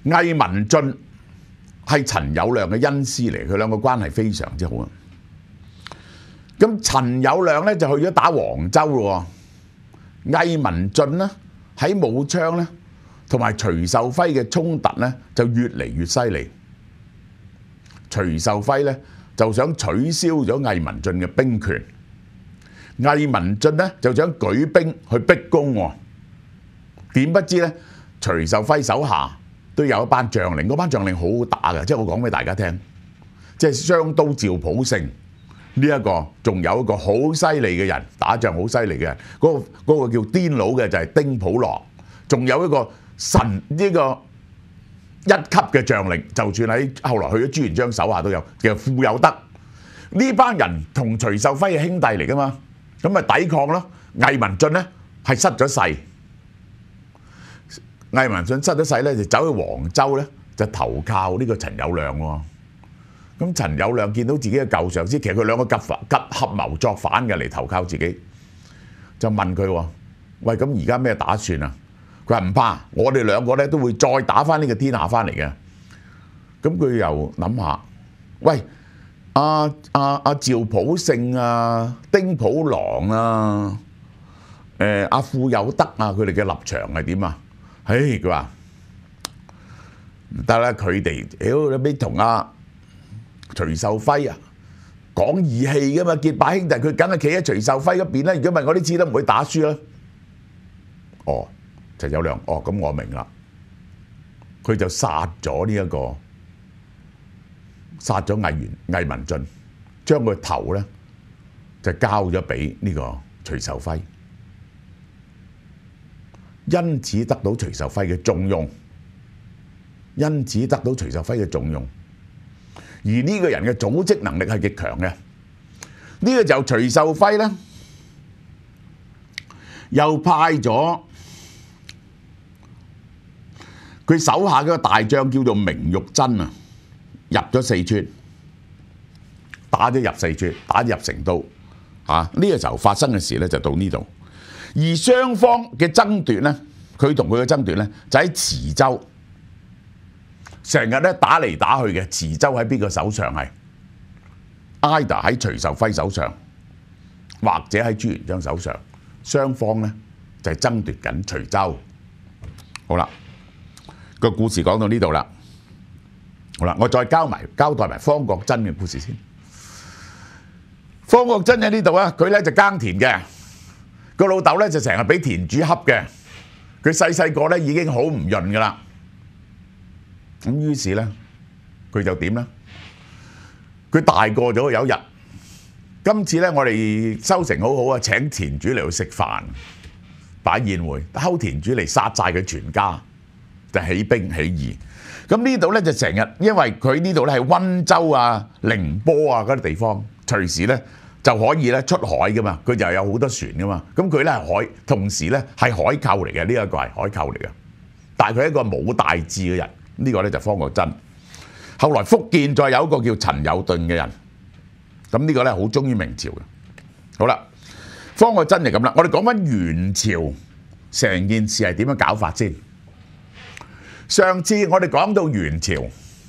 魏文俊係陳友諒嘅恩師嚟，佢兩個關係非常之好啊。咁陳友諒咧就去咗打黃州咯，魏文俊咧喺武昌咧同埋徐秀輝嘅衝突咧就越嚟越犀利。徐秀輝咧就想取消咗魏文俊嘅兵權，魏文俊咧就想舉兵去逼宮喎。點不知咧，徐秀輝手下都有一班將領，嗰班將領好好打嘅，即係我講俾大家聽，即係雙刀趙普勝呢一個，仲有一個好犀利嘅人，打仗好犀利嘅人，嗰個叫癲佬嘅就係丁普羅，仲有一個神呢個一級嘅將領，就算喺後來去咗朱元璋手下都有，其實傅有德呢班人同徐秀輝係兄弟嚟噶嘛，咁咪抵抗咯。魏文俊咧係失咗勢。魏文俊失咗勢咧，就走去黃州咧，就投靠呢個陳友諒喎。咁陳友諒見到自己嘅舊上司，其實佢兩個合謀作反嘅嚟投靠自己，就問佢喎：喂，咁而家咩打算啊？佢話唔怕，我哋兩個咧都會再打翻呢個天下翻嚟嘅。咁佢又諗下，喂，趙普勝啊、丁普郎啊、阿傅有德啊，佢哋嘅立場係點啊？佢話唔得啦，佢哋屌你俾同阿徐秀輝啊講義氣噶嘛，結拜兄弟，佢梗係企喺徐秀輝嗰邊啦。如果唔係，我啲次都唔會打輸啦。哦，陳友諒，哦咁我明啦，佢就殺咗魏文俊，將個頭咧就交咗俾呢個徐秀輝。因此得到徐秀輝嘅重用，而呢個人嘅組織能力係極強嘅。呢個就徐秀輝咧，又派咗佢手下嗰個大將叫做明玉珍啊，入咗四川，打咗入四川，打入成都。呢個時候發生嘅事咧就到呢度。而雙方嘅爭奪咧，佢同佢嘅爭奪咧，就喺池州，成日咧打嚟打去嘅。池州喺邊個手上係？either喺徐秀輝手上，或者喺朱元璋手上。雙方咧就係爭奪緊徐州。好啦，個故事講到呢度啦。好啦，我再交代埋方國珍嘅故事先。方國珍喺呢度啊，佢咧就耕田嘅。個老豆咧就成日俾田主恰嘅，佢細個咧已經好唔潤噶啦。咁於是咧，佢就點咧？佢大個咗有一日，今次咧我哋收成好好啊，請田主嚟去食飯，擺宴會，睺田主嚟殺晒佢全家，就起兵起義。咁呢度咧就成日，因為佢呢度咧係溫州啊、寧波啊嗰啲地方，隨時咧就可以咧出海噶嘛，佢就有好多船噶嘛。咁佢咧係海，同時咧係海寇嚟嘅，呢一個係海寇嚟嘅。但係佢係一個冇大志嘅人，呢個咧就方國珍。後來福建再有一個叫陳友頓嘅人，咁呢個咧好忠於明朝嘅。好啦，方國珍就咁啦。我哋講翻元朝成件事係點樣搞法先。上次我哋講到元朝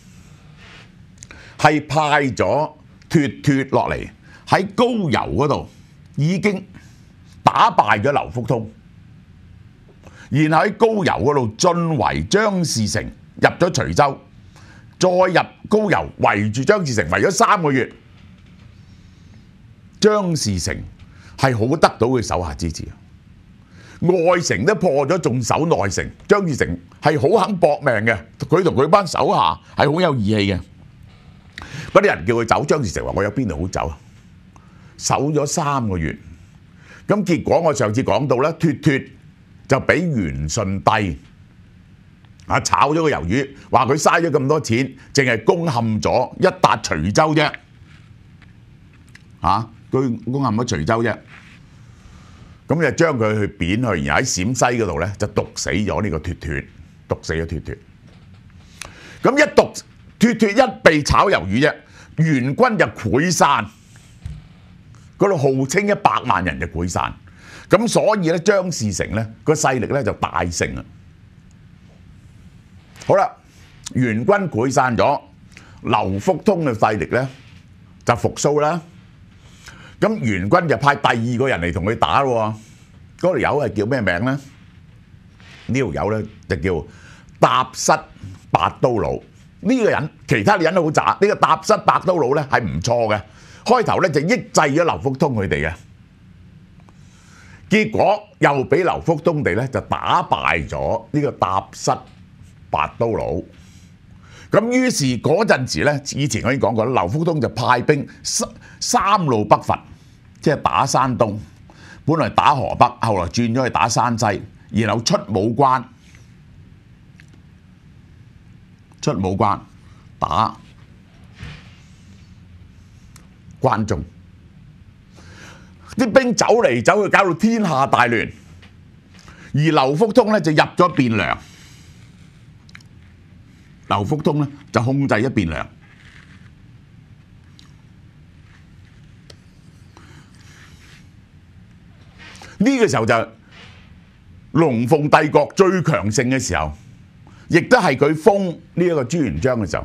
係派咗脫脫落嚟喺高邮嗰度已經打敗咗劉福通，然後喺高郵嗰度進圍張士誠，入咗徐州，再入高郵圍住張士誠圍咗3個月。張士誠係好得到佢手下支持，外城都破咗，仲守內城。張士誠係好肯搏命嘅，佢同佢班手下係好有義氣嘅。嗰啲人叫佢走，張士誠話：我有邊度好走啊？守咗3個月，咁結果我上次講到咧，脫脫就俾元順帝炒咗個魷魚，話佢嘥咗咁多錢，淨係攻陷咗一笪徐州啫。佢攻陷咗徐州啫。咁就將佢去貶去，然後喺陝西嗰度咧就毒死咗呢個脫脫，毒死咗脫脫。咁一毒脫脫一被炒魷魚啫，元軍就潰散，嗰度號稱100萬人就潰散。咁所以咧張士誠咧個勢力咧就大盛啊。好啦， 元軍潰散咗，劉福通嘅勢力咧就復甦啦。咁元軍就派第二個人嚟同佢打咯。嗰條友係叫咩名咧？呢條友咧就叫答失八刀佬。呢個人其他人都好渣，呢個答失八刀佬咧係唔錯嘅。開頭咧就抑制咗劉福通佢哋嘅，結果又俾劉福通哋咧就打敗咗呢個答失八刀佬。咁於是嗰陣時咧，以前我已經講過啦，劉福通就派兵三路北伐，即係打山東，本來打河北，後來轉咗去打山西，然後出武關打關中，啲兵走嚟走去，搞到天下大亂。而劉福通咧就入咗汴梁，劉福通咧就控制咗汴梁。呢個時候就龍鳳帝國最強盛嘅時候，亦都係佢封呢一個朱元璋嘅時候。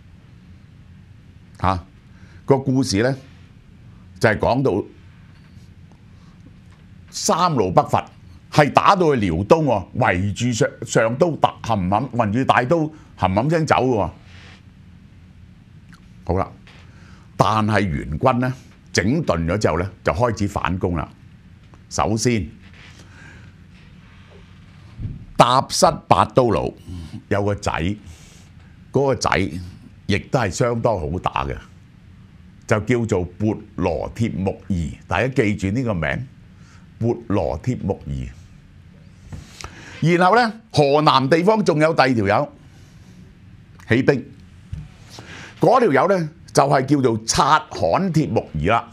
個故事咧就係講到三路北伐係打到去遼東喎，圍住上都圍住大都冚冚聲走喎。好啦，但係元軍咧整頓咗之後咧就開始反攻啦。首先，答失八刀佬有個仔，嗰個仔亦都係相當好打嘅，就叫做撥羅帖木兒。大家記住呢個名，撥羅帖木兒。然後咧，河南地方仲有第二條友起兵，嗰條友咧就係叫做察罕帖木兒啦。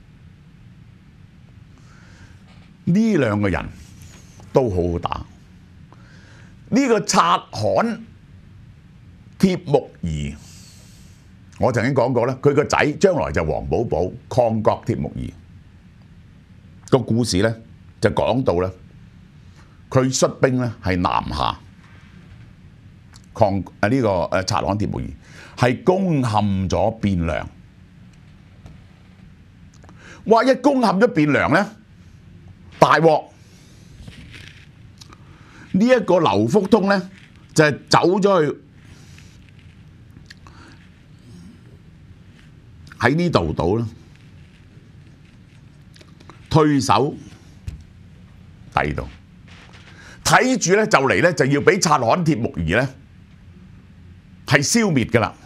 呢兩個人都好好打。呢個察罕帖木兒，我曾經講過咧，佢個仔將來就王保保抗國帖木兒。個故事咧就講到咧，佢率兵咧係南下抗呢個察罕帖木兒，係攻陷咗汴梁。哇！一攻陷咗汴梁咧，大鑊！呢一個劉福通咧就係走咗去喺呢度度啦，退守第二度，睇住咧就嚟咧就要俾察罕帖木兒咧係消滅㗎啦。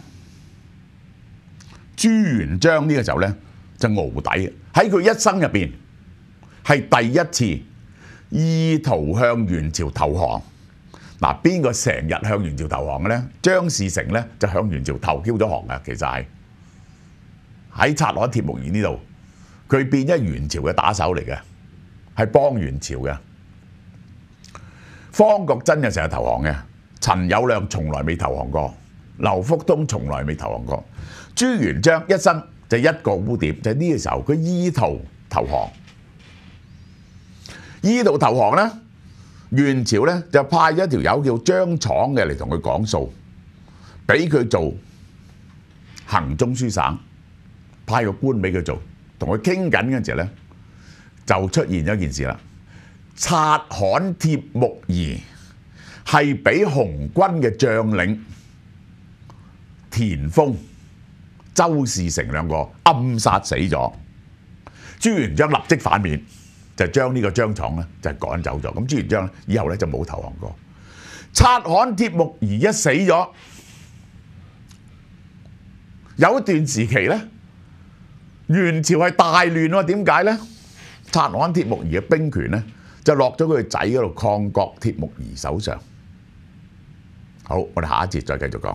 朱元璋呢個時候咧就淆底，喺佢一生入邊係第一次意圖向元朝投降。嗱，邊個成日向元朝投降嘅咧？張士誠咧就向元朝投咗降嘅，其實係喺察罕帖木兒呢度，佢變咗元朝嘅打手嚟嘅，係幫元朝嘅。方國珍就成日投降嘅，陳友諒從來未投降過，劉福通從來未投降過。朱元璋一生就一個污點，就係呢個時候佢意圖投降。意圖投降咧，元朝咧就派咗一條友叫張闖嘅嚟同佢講數，俾佢做行中書省，派個官俾佢做，同佢傾緊嗰陣時咧，就出現咗一件事啦。察罕帖木兒係俾紅軍嘅將領田豐、周士誠兩個暗殺死咗。朱元璋立即反面，就將呢個張闖咧就趕走咗。咁朱元璋以後咧就冇投降過。察罕帖木兒一死咗，有一段時期咧，元朝係大亂喎。點解咧？察罕帖木兒嘅兵權咧就落咗佢個仔嗰度，抗國帖木兒手上。好，我哋下一節再繼續講。